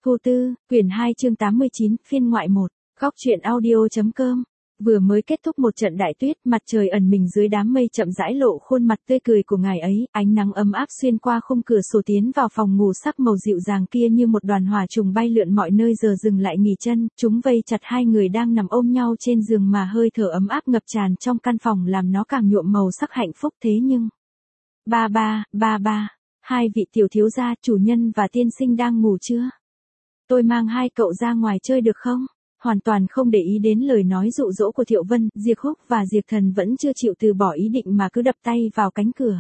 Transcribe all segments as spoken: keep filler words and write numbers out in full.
Thu Tư, quyển hai chương tám mươi chín, phiên ngoại một, góc truyện audio.com. Vừa mới kết thúc một trận đại tuyết, mặt trời ẩn mình dưới đám mây chậm rãi lộ khuôn mặt tươi cười của ngài ấy, ánh nắng ấm áp xuyên qua khung cửa sổ tiến vào phòng ngủ sắc màu dịu dàng kia như một đoàn hỏa trùng bay lượn mọi nơi giờ dừng lại nghỉ chân, chúng vây chặt hai người đang nằm ôm nhau trên giường mà hơi thở ấm áp ngập tràn trong căn phòng làm nó càng nhuộm màu sắc hạnh phúc thế nhưng. Ba ba, ba ba, hai vị tiểu thiếu gia, chủ nhân và tiên sinh đang ngủ chưa? Tôi mang hai cậu ra ngoài chơi được không? Hoàn toàn không để ý đến lời nói dụ dỗ của Thiệu Vân, Diệp Húc và Diệp Thần vẫn chưa chịu từ bỏ ý định mà cứ đập tay vào cánh cửa.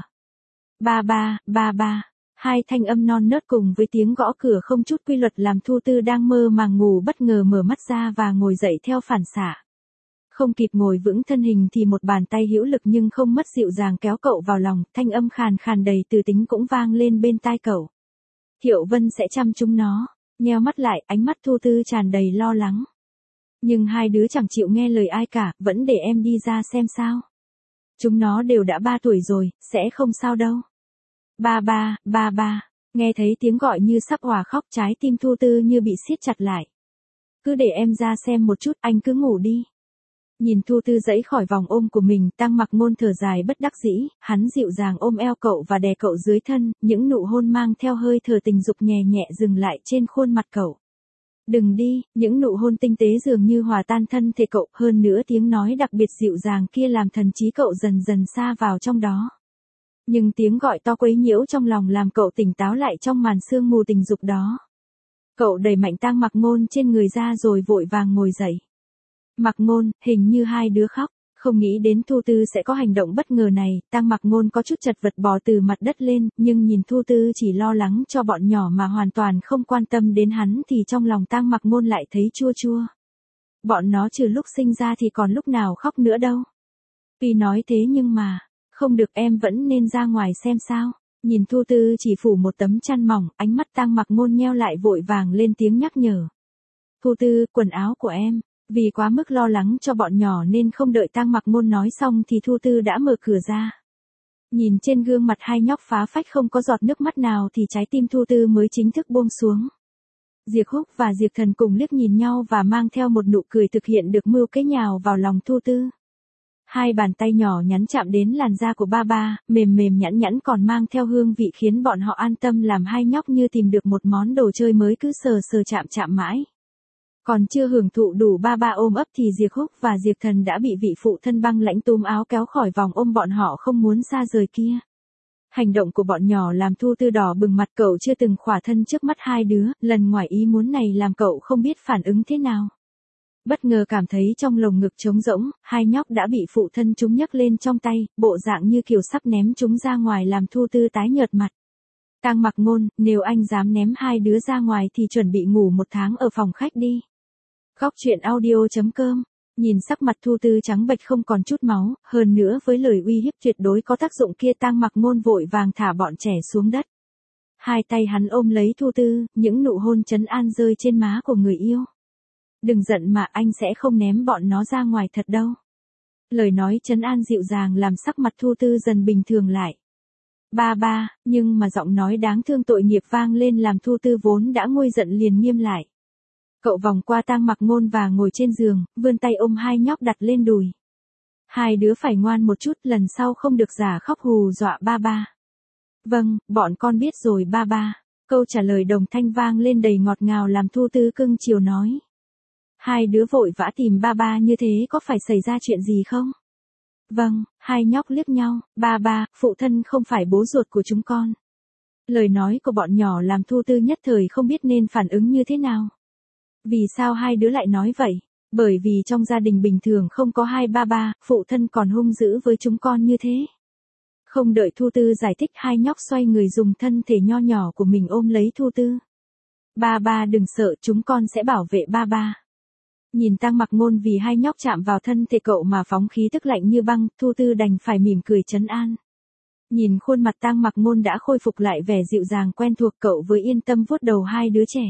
Ba ba, ba ba, hai thanh âm non nớt cùng với tiếng gõ cửa không chút quy luật làm Thu Tư đang mơ màng ngủ bất ngờ mở mắt ra và ngồi dậy theo phản xạ. Không kịp ngồi vững thân hình thì một bàn tay hữu lực nhưng không mất dịu dàng kéo cậu vào lòng, thanh âm khàn khàn đầy từ tính cũng vang lên bên tai cậu. Thiệu Vân sẽ chăm chúng nó. Nheo mắt lại, ánh mắt Thu Tư tràn đầy lo lắng. Nhưng hai đứa chẳng chịu nghe lời ai cả, vẫn để em đi ra xem sao. Chúng nó đều đã ba tuổi rồi, sẽ không sao đâu. Ba ba, ba ba, nghe thấy tiếng gọi như sắp òa khóc, trái tim Thu Tư như bị siết chặt lại. Cứ để em ra xem một chút, anh cứ ngủ đi. Nhìn Thu Tư dãy khỏi vòng ôm của mình, Tăng Mặc Ngôn thở dài bất đắc dĩ, hắn dịu dàng ôm eo cậu và đè cậu dưới thân, những nụ hôn mang theo hơi thở tình dục nhẹ nhẹ dừng lại trên khuôn mặt cậu. Đừng đi, những nụ hôn tinh tế dường như hòa tan thân thể cậu, hơn nữa tiếng nói đặc biệt dịu dàng kia làm thần trí cậu dần dần xa vào trong đó. Nhưng tiếng gọi to quấy nhiễu trong lòng làm cậu tỉnh táo lại trong màn sương mù tình dục đó. Cậu đẩy mạnh Tăng Mặc Ngôn trên người ra rồi vội vàng ngồi dậy. Mặc Ngôn, hình như hai đứa khóc, không nghĩ đến Thu Tư sẽ có hành động bất ngờ này, Tăng Mặc Ngôn có chút chật vật bò từ mặt đất lên, nhưng nhìn Thu Tư chỉ lo lắng cho bọn nhỏ mà hoàn toàn không quan tâm đến hắn thì trong lòng Tăng Mặc Ngôn lại thấy chua chua. Bọn nó trừ lúc sinh ra thì còn lúc nào khóc nữa đâu. Tuy nói thế nhưng mà, không được, em vẫn nên ra ngoài xem sao. Nhìn Thu Tư chỉ phủ một tấm chăn mỏng, ánh mắt Tăng Mặc Ngôn nheo lại vội vàng lên tiếng nhắc nhở. Thu Tư, quần áo của em. Vì quá mức lo lắng cho bọn nhỏ nên không đợi Tăng Mặc Ngôn nói xong thì Thu Tư đã mở cửa ra. Nhìn trên gương mặt hai nhóc phá phách không có giọt nước mắt nào thì trái tim Thu Tư mới chính thức buông xuống. Diệp Húc và Diệp Thần cùng liếc nhìn nhau và mang theo một nụ cười thực hiện được mưu kế nhào vào lòng Thu Tư. Hai bàn tay nhỏ nhắn chạm đến làn da của ba ba, mềm mềm nhẵn nhẵn còn mang theo hương vị khiến bọn họ an tâm làm hai nhóc như tìm được một món đồ chơi mới cứ sờ sờ chạm chạm mãi. Còn chưa hưởng thụ đủ ba ba ôm ấp thì Diệp Húc và Diệp Thần đã bị vị phụ thân băng lãnh túm áo kéo khỏi vòng ôm bọn họ không muốn xa rời kia. Hành động của bọn nhỏ làm Thu Tư đỏ bừng mặt, cậu chưa từng khỏa thân trước mắt hai đứa, lần ngoài ý muốn này làm cậu không biết phản ứng thế nào. Bất ngờ cảm thấy trong lồng ngực trống rỗng, hai nhóc đã bị phụ thân chúng nhấc lên trong tay, bộ dạng như kiểu sắp ném chúng ra ngoài làm Thu Tư tái nhợt mặt. Tăng Mặc Ngôn, nếu anh dám ném hai đứa ra ngoài thì chuẩn bị ngủ một tháng ở phòng khách đi. Góc truyện audio.com. Nhìn sắc mặt Thu Tư trắng bệch không còn chút máu, hơn nữa với lời uy hiếp tuyệt đối có tác dụng kia Tăng Mặc Ngôn vội vàng thả bọn trẻ xuống đất. Hai tay hắn ôm lấy Thu Tư, những nụ hôn trấn an rơi trên má của người yêu. Đừng giận mà, anh sẽ không ném bọn nó ra ngoài thật đâu. Lời nói trấn an dịu dàng làm sắc mặt Thu Tư dần bình thường lại. Ba ba, nhưng mà giọng nói đáng thương tội nghiệp vang lên làm Thu Tư vốn đã nguôi giận liền nghiêm lại. Cậu vòng qua Tăng Mặc Ngôn và ngồi trên giường, vươn tay ôm hai nhóc đặt lên đùi. Hai đứa phải ngoan một chút, lần sau không được giả khóc hù dọa ba ba. Vâng, bọn con biết rồi ba ba. Câu trả lời đồng thanh vang lên đầy ngọt ngào làm Thu Tư cưng chiều nói. Hai đứa vội vã tìm ba ba như thế có phải xảy ra chuyện gì không? Vâng, hai nhóc liếc nhau, ba ba, phụ thân không phải bố ruột của chúng con. Lời nói của bọn nhỏ làm Thu Tư nhất thời không biết nên phản ứng như thế nào. Vì sao hai đứa lại nói vậy? Bởi vì trong gia đình bình thường không có hai ba ba, phụ thân còn hung dữ với chúng con như thế. Không đợi Thu Tư giải thích, hai nhóc xoay người dùng thân thể nho nhỏ của mình ôm lấy Thu Tư. Ba ba đừng sợ, chúng con sẽ bảo vệ ba ba. Nhìn Tăng Mặc Ngôn vì hai nhóc chạm vào thân thể cậu mà phóng khí tức lạnh như băng, Thu Tư đành phải mỉm cười trấn an. Nhìn khuôn mặt Tăng Mặc Ngôn đã khôi phục lại vẻ dịu dàng quen thuộc, cậu với yên tâm vuốt đầu hai đứa trẻ.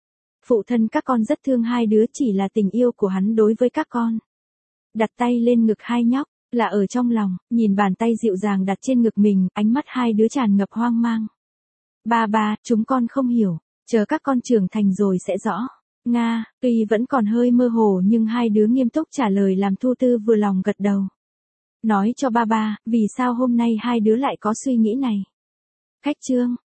Phụ thân các con rất thương hai đứa, chỉ là tình yêu của hắn đối với các con. Đặt tay lên ngực hai nhóc, là ở trong lòng, nhìn bàn tay dịu dàng đặt trên ngực mình, ánh mắt hai đứa tràn ngập hoang mang. Ba ba, chúng con không hiểu, chờ các con trưởng thành rồi sẽ rõ. Nga, tuy vẫn còn hơi mơ hồ nhưng hai đứa nghiêm túc trả lời làm Thu Tư vừa lòng gật đầu. Nói cho ba ba, vì sao hôm nay hai đứa lại có suy nghĩ này? Khách Trương,